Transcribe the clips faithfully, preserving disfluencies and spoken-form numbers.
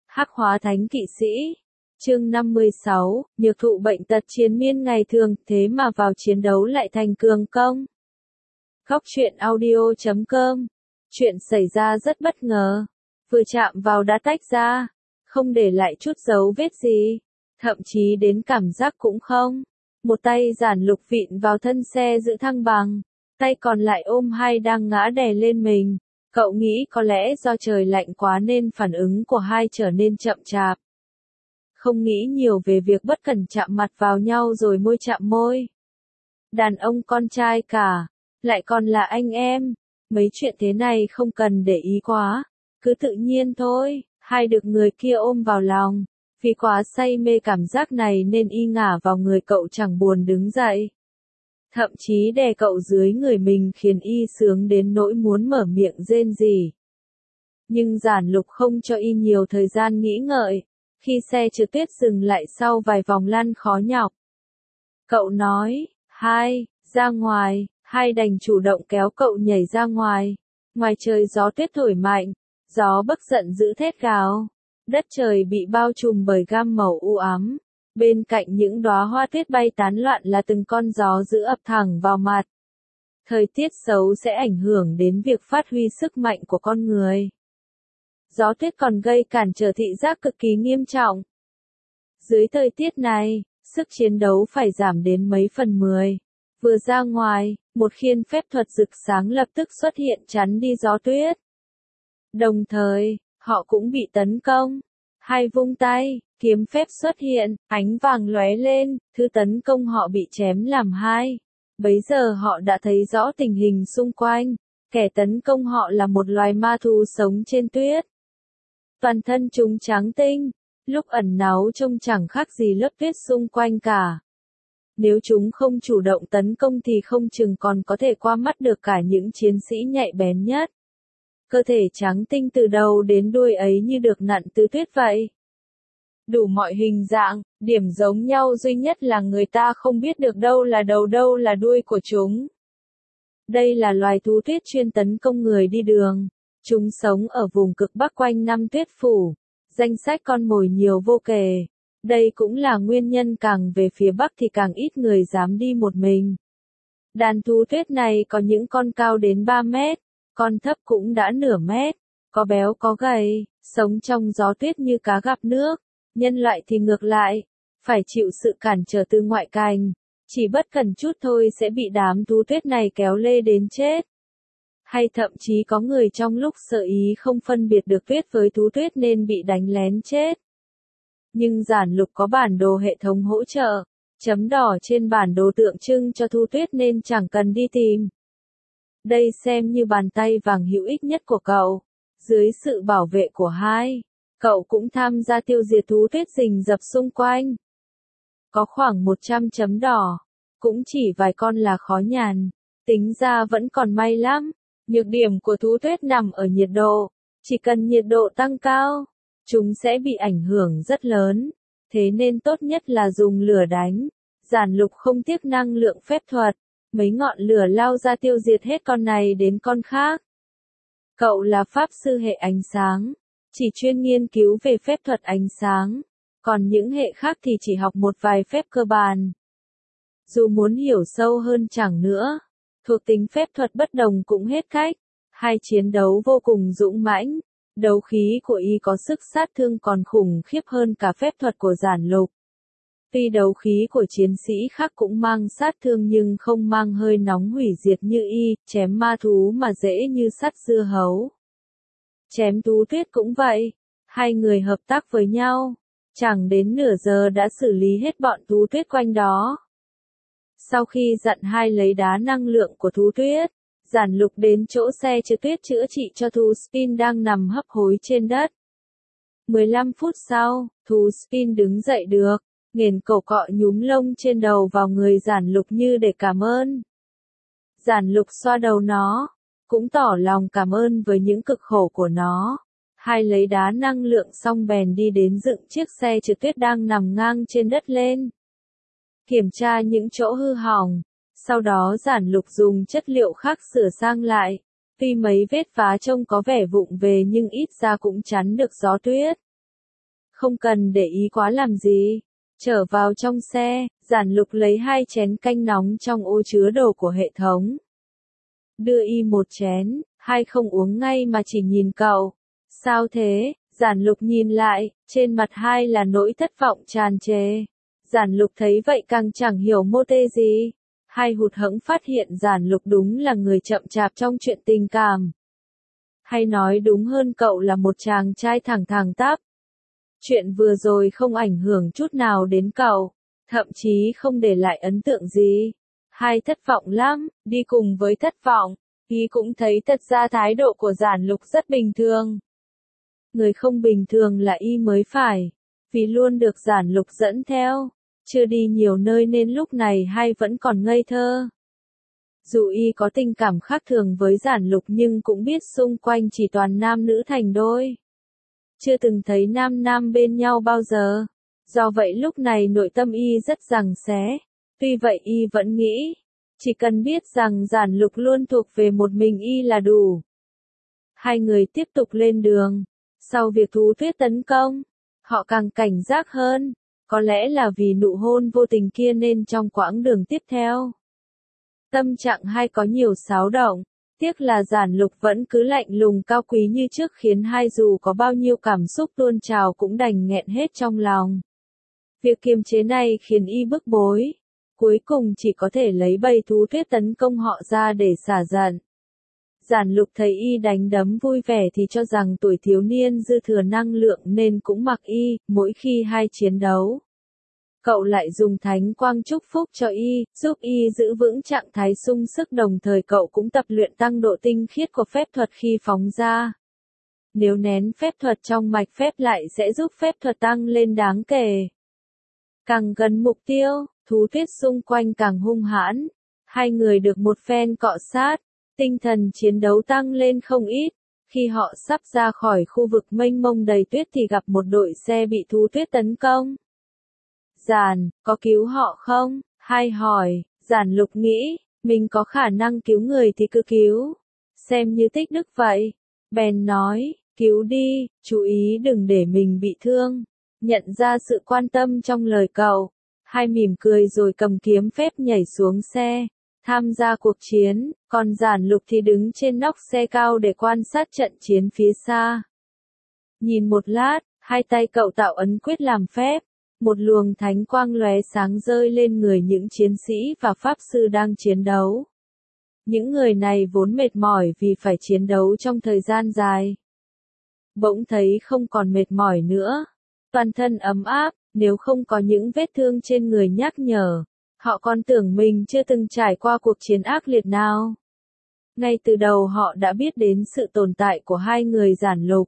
Hắc hóa thánh kỵ sĩ. Chương năm mươi sáu, nhược thụ bệnh tật triền miên ngày thường, thế mà vào chiến đấu lại thành cường công. Góc truyện audio chấm com. Chuyện xảy ra rất bất ngờ. Vừa chạm vào đã tách ra. Không để lại chút dấu vết gì. Thậm chí đến cảm giác cũng không. Một tay Giản Lục vịn vào thân xe giữ thăng bằng. Tay còn lại ôm hai đang ngã đè lên mình. Cậu nghĩ có lẽ do trời lạnh quá nên phản ứng của hai trở nên chậm chạp. Không nghĩ nhiều về việc bất cẩn chạm mặt vào nhau rồi môi chạm môi. Đàn ông con trai cả, lại còn là anh em. Mấy chuyện thế này không cần để ý quá, cứ tự nhiên thôi. Hai được người kia ôm vào lòng. Vì quá say mê cảm giác này nên y ngả vào người cậu chẳng buồn đứng dậy. Thậm chí đè cậu dưới người mình khiến y sướng đến nỗi muốn mở miệng rên rỉ. Nhưng Giản Lục không cho y nhiều thời gian nghĩ ngợi. Khi xe trượt tuyết dừng lại sau vài vòng lăn khó nhọc. Cậu nói, hai, ra ngoài, hai đành chủ động kéo cậu nhảy ra ngoài. Ngoài trời gió tuyết thổi mạnh, gió bấc giận dữ thét gào. Đất trời bị bao trùm bởi gam màu u ám. Bên cạnh những đóa hoa tuyết bay tán loạn là từng con gió dữ ập thẳng vào mặt. Thời tiết xấu sẽ ảnh hưởng đến việc phát huy sức mạnh của con người. Gió tuyết còn gây cản trở thị giác cực kỳ nghiêm trọng. Dưới thời tiết này, sức chiến đấu phải giảm đến mấy phần mười. Vừa ra ngoài, một khiên phép thuật rực sáng lập tức xuất hiện chắn đi gió tuyết. Đồng thời, họ cũng bị tấn công. Hai vung tay, kiếm phép xuất hiện, ánh vàng lóe lên, thứ tấn công họ bị chém làm hai. Bấy giờ họ đã thấy rõ tình hình xung quanh. Kẻ tấn công họ là một loài ma thú sống trên tuyết. Toàn thân chúng trắng tinh, lúc ẩn náu trông chẳng khác gì lớp tuyết xung quanh cả. Nếu chúng không chủ động tấn công thì không chừng còn có thể qua mắt được cả những chiến sĩ nhạy bén nhất. Cơ thể trắng tinh từ đầu đến đuôi ấy như được nặn từ tuyết vậy. Đủ mọi hình dạng, điểm giống nhau duy nhất là người ta không biết được đâu là đầu đâu là đuôi của chúng. Đây là loài thú tuyết chuyên tấn công người đi đường. Chúng sống ở vùng cực Bắc quanh năm tuyết phủ. Danh sách con mồi nhiều vô kể. Đây cũng là nguyên nhân càng về phía Bắc thì càng ít người dám đi một mình. Đàn thú tuyết này có những con cao đến ba mét, con thấp cũng đã nửa mét, có béo có gầy, sống trong gió tuyết như cá gặp nước. Nhân loại thì ngược lại, phải chịu sự cản trở từ ngoại cảnh. Chỉ bất cẩn chút thôi sẽ bị đám thú tuyết này kéo lê đến chết. Hay thậm chí có người trong lúc sợ ý không phân biệt được tuyết với thú tuyết nên bị đánh lén chết. Nhưng Giản Lục có bản đồ hệ thống hỗ trợ, chấm đỏ trên bản đồ tượng trưng cho thú tuyết nên chẳng cần đi tìm. Đây xem như bàn tay vàng hữu ích nhất của cậu. Dưới sự bảo vệ của hai, cậu cũng tham gia tiêu diệt thú tuyết rình rập xung quanh. Có khoảng một trăm chấm đỏ, cũng chỉ vài con là khó nhằn, tính ra vẫn còn may lắm. Nhược điểm của thú tuyết nằm ở nhiệt độ, chỉ cần nhiệt độ tăng cao, chúng sẽ bị ảnh hưởng rất lớn, thế nên tốt nhất là dùng lửa đánh. Giản Lục không tiếc năng lượng phép thuật, mấy ngọn lửa lao ra tiêu diệt hết con này đến con khác. Cậu là pháp sư hệ ánh sáng, chỉ chuyên nghiên cứu về phép thuật ánh sáng, còn những hệ khác thì chỉ học một vài phép cơ bản. Dù muốn hiểu sâu hơn chẳng nữa. Thuộc tính phép thuật bất đồng cũng hết cách. Hai chiến đấu vô cùng dũng mãnh. Đấu khí của y có sức sát thương còn khủng khiếp hơn cả phép thuật của Giản Lục. Tuy đấu khí của chiến sĩ khác cũng mang sát thương nhưng không mang hơi nóng hủy diệt như y, chém ma thú mà dễ như sắt dưa hấu. Chém thú tuyết cũng vậy. Hai người hợp tác với nhau. Chẳng đến nửa giờ đã xử lý hết bọn thú tuyết quanh đó. Sau khi dặn hai lấy đá năng lượng của thú tuyết, Giản Lục đến chỗ xe trượt tuyết chữa trị cho thú Spin đang nằm hấp hối trên đất. mười lăm phút sau, thú Spin đứng dậy được, nghển cổ cọ nhúm lông trên đầu vào người Giản Lục như để cảm ơn. Giản Lục xoa đầu nó, cũng tỏ lòng cảm ơn với những cực khổ của nó. Hai lấy đá năng lượng xong bèn đi đến dựng chiếc xe trượt tuyết đang nằm ngang trên đất lên. Kiểm tra những chỗ hư hỏng, sau đó Giản Lục dùng chất liệu khác sửa sang lại. Tuy mấy vết phá trông có vẻ vụng về nhưng ít ra cũng chắn được gió tuyết. Không cần để ý quá làm gì. Trở vào trong xe, Giản Lục lấy hai chén canh nóng trong ô chứa đồ của hệ thống. Đưa y một chén, hai không uống ngay mà chỉ nhìn cậu. Sao thế? Giản Lục nhìn lại, trên mặt hai là nỗi thất vọng tràn trề. Giản Lục thấy vậy càng chẳng hiểu mô tê gì. Hai hụt hẫng phát hiện Giản Lục đúng là người chậm chạp trong chuyện tình cảm. Hay nói đúng hơn cậu là một chàng trai thẳng thẳng tắp. Chuyện vừa rồi không ảnh hưởng chút nào đến cậu, thậm chí không để lại ấn tượng gì. Hai thất vọng lắm, đi cùng với thất vọng, y cũng thấy thật ra thái độ của Giản Lục rất bình thường. Người không bình thường là y mới phải, vì luôn được Giản Lục dẫn theo, chưa đi nhiều nơi nên lúc này hai vẫn còn ngây thơ. Dù y có tình cảm khác thường với Giản Lục nhưng cũng biết xung quanh chỉ toàn nam nữ thành đôi. Chưa từng thấy nam nam bên nhau bao giờ. Do vậy lúc này nội tâm y rất giằng xé. Tuy vậy y vẫn nghĩ, chỉ cần biết rằng Giản Lục luôn thuộc về một mình y là đủ. Hai người tiếp tục lên đường. Sau việc thú tuyết tấn công, họ càng cảnh giác hơn. Có lẽ là vì nụ hôn vô tình kia nên trong quãng đường tiếp theo, tâm trạng hai có nhiều xáo động. Tiếc là Giản Lục vẫn cứ lạnh lùng cao quý như trước khiến hai dù có bao nhiêu cảm xúc tuôn trào cũng đành nghẹn hết trong lòng. Việc kiềm chế này khiến y bức bối. Cuối cùng chỉ có thể lấy bầy thú tuyết tấn công họ ra để xả giận. Giản Lục thấy y đánh đấm vui vẻ thì cho rằng tuổi thiếu niên dư thừa năng lượng nên cũng mặc y, mỗi khi hai chiến đấu. Cậu lại dùng thánh quang chúc phúc cho y, giúp y giữ vững trạng thái sung sức đồng thời cậu cũng tập luyện tăng độ tinh khiết của phép thuật khi phóng ra. Nếu nén phép thuật trong mạch phép lại sẽ giúp phép thuật tăng lên đáng kể. Càng gần mục tiêu, thú tuyết xung quanh càng hung hãn. Hai người được một phen cọ sát, tinh thần chiến đấu tăng lên không ít. Khi họ sắp ra khỏi khu vực mênh mông đầy tuyết thì gặp một đội xe bị thú tuyết tấn công. Giản, có cứu họ không? Hai hỏi. Giản Lục nghĩ, mình có khả năng cứu người thì cứ cứu. Xem như tích đức vậy. Bèn nói, cứu đi, chú ý đừng để mình bị thương. Nhận ra sự quan tâm trong lời cậu. Hai mỉm cười rồi cầm kiếm phép nhảy xuống xe. Tham gia cuộc chiến, còn Giản Lục thì đứng trên nóc xe cao để quan sát trận chiến phía xa. Nhìn một lát, hai tay cậu tạo ấn quyết làm phép. Một luồng thánh quang lóe sáng rơi lên người những chiến sĩ và pháp sư đang chiến đấu. Những người này vốn mệt mỏi vì phải chiến đấu trong thời gian dài. Bỗng thấy không còn mệt mỏi nữa. Toàn thân ấm áp, nếu không có những vết thương trên người nhắc nhở. Họ còn tưởng mình chưa từng trải qua cuộc chiến ác liệt nào. Ngay từ đầu họ đã biết đến sự tồn tại của hai người Giản Lục.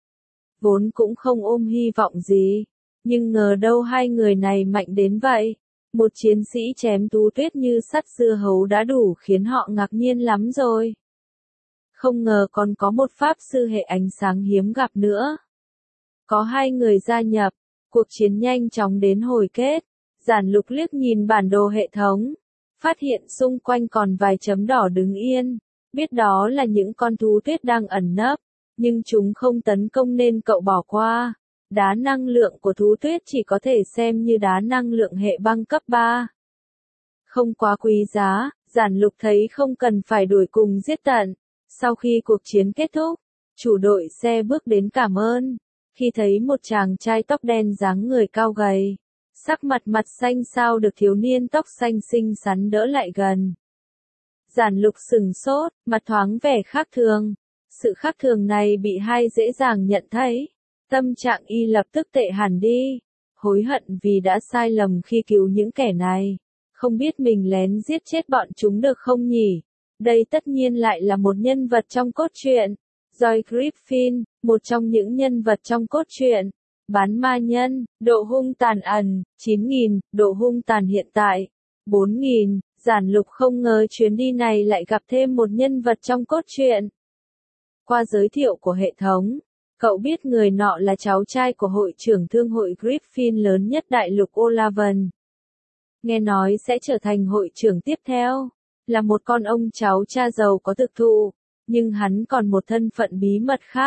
Vốn cũng không ôm hy vọng gì. Nhưng ngờ đâu hai người này mạnh đến vậy. Một chiến sĩ chém thú tuyết như sắt dưa hấu đã đủ khiến họ ngạc nhiên lắm rồi. Không ngờ còn có một pháp sư hệ ánh sáng hiếm gặp nữa. Có hai người gia nhập, cuộc chiến nhanh chóng đến hồi kết. Giản Lục liếc nhìn bản đồ hệ thống, phát hiện xung quanh còn vài chấm đỏ đứng yên. Biết đó là những con thú tuyết đang ẩn nấp, nhưng chúng không tấn công nên cậu bỏ qua. Đá năng lượng của thú tuyết chỉ có thể xem như đá năng lượng hệ băng cấp ba. Không quá quý giá, Giản Lục thấy không cần phải đuổi cùng giết tận. Sau khi cuộc chiến kết thúc, chủ đội xe bước đến cảm ơn. Khi thấy một chàng trai tóc đen dáng người cao gầy, sắc mặt mặt xanh xao được thiếu niên tóc xanh xinh xắn đỡ lại gần. Giản Lục sừng sốt, mặt thoáng vẻ khác thường. Sự khác thường này bị hai dễ dàng nhận thấy. Tâm trạng y lập tức tệ hẳn đi, hối hận vì đã sai lầm khi cứu những kẻ này. Không biết mình lén giết chết bọn chúng được không nhỉ? Đây tất nhiên lại là một nhân vật trong cốt truyện. Joy Griffin, một trong những nhân vật trong cốt truyện. Bán ma nhân, độ hung tàn ẩn, chín nghìn, độ hung tàn hiện tại, bốn nghìn. Giản Lục không ngờ chuyến đi này lại gặp thêm một nhân vật trong cốt truyện. Qua giới thiệu của hệ thống, cậu biết người nọ là cháu trai của hội trưởng thương hội Griffin lớn nhất đại lục Olavan. Nghe nói sẽ trở thành hội trưởng tiếp theo, là một con ông cháu cha giàu có thực thụ, nhưng hắn còn một thân phận bí mật khác.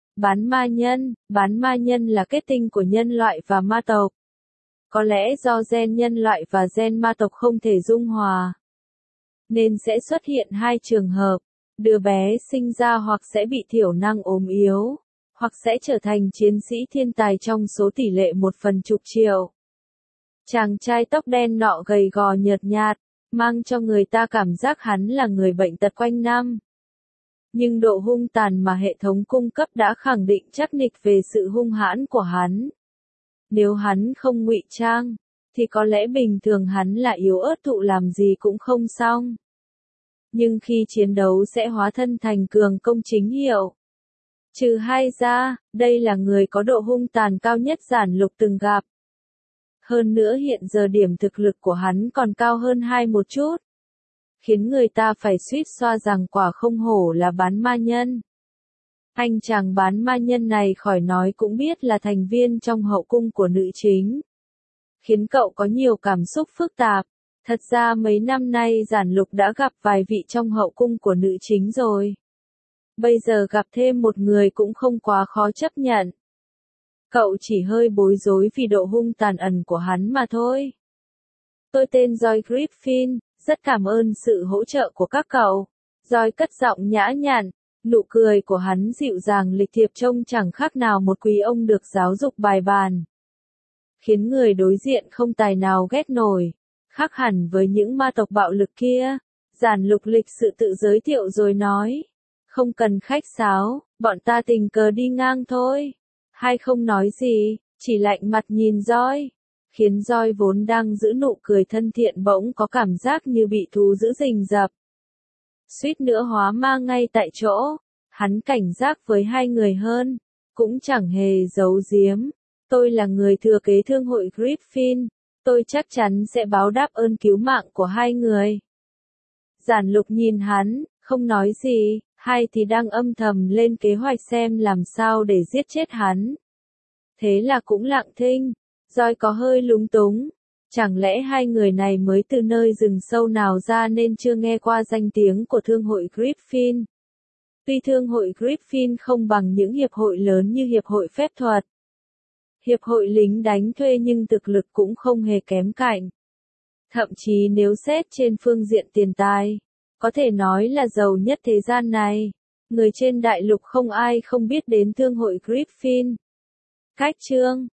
Bán ma nhân, bán ma nhân là kết tinh của nhân loại và ma tộc. Có lẽ do gen nhân loại và gen ma tộc không thể dung hòa, nên sẽ xuất hiện hai trường hợp. Đứa bé sinh ra hoặc sẽ bị thiểu năng ốm yếu, hoặc sẽ trở thành chiến sĩ thiên tài trong số tỷ lệ một phần chục triệu. Chàng trai tóc đen nọ gầy gò nhợt nhạt, mang cho người ta cảm giác hắn là người bệnh tật quanh năm. Nhưng độ hung tàn mà hệ thống cung cấp đã khẳng định chắc nịch về sự hung hãn của hắn. Nếu hắn không ngụy trang, thì có lẽ bình thường hắn là yếu ớt thụ làm gì cũng không xong. Nhưng khi chiến đấu sẽ hóa thân thành cường công chính hiệu. Trừ hai ra, đây là người có độ hung tàn cao nhất Giản Lục từng gặp. Hơn nữa hiện giờ điểm thực lực của hắn còn cao hơn hai một chút, khiến người ta phải suýt xoa rằng quả không hổ là bán ma nhân. Anh chàng bán ma nhân này khỏi nói cũng biết là thành viên trong hậu cung của nữ chính, khiến cậu có nhiều cảm xúc phức tạp. Thật ra mấy năm nay Giản Lục đã gặp vài vị trong hậu cung của nữ chính rồi. Bây giờ gặp thêm một người cũng không quá khó chấp nhận. Cậu chỉ hơi bối rối vì độ hung tàn ẩn của hắn mà thôi. Tôi tên Joy Griffin, rất cảm ơn sự hỗ trợ của các cậu. Joy cất giọng nhã nhặn, nụ cười của hắn dịu dàng lịch thiệp trông chẳng khác nào một quý ông được giáo dục bài bàn. Khiến người đối diện không tài nào ghét nổi. Khác hẳn với những ma tộc bạo lực kia, Giản Lục lịch sự tự giới thiệu rồi nói. Không cần khách sáo, bọn ta tình cờ đi ngang thôi. Hay không nói gì, chỉ lạnh mặt nhìn Joy, khiến Joy vốn đang giữ nụ cười thân thiện bỗng có cảm giác như bị thú dữ rình rập. Suýt nữa hóa ma ngay tại chỗ, hắn cảnh giác với hai người hơn, cũng chẳng hề giấu giếm. Tôi là người thừa kế thương hội Griffin, tôi chắc chắn sẽ báo đáp ơn cứu mạng của hai người. Giản Lục nhìn hắn, không nói gì. Hai thì đang âm thầm lên kế hoạch xem làm sao để giết chết hắn. Thế là cũng lặng thinh, Joy có hơi lúng túng. Chẳng lẽ hai người này mới từ nơi rừng sâu nào ra nên chưa nghe qua danh tiếng của thương hội Griffin. Tuy thương hội Griffin không bằng những hiệp hội lớn như hiệp hội phép thuật, hiệp hội lính đánh thuê nhưng thực lực cũng không hề kém cạnh. Thậm chí nếu xét trên phương diện tiền tài, có thể nói là giàu nhất thế gian này. Người trên đại lục không ai không biết đến thương hội Griffin. Cách chương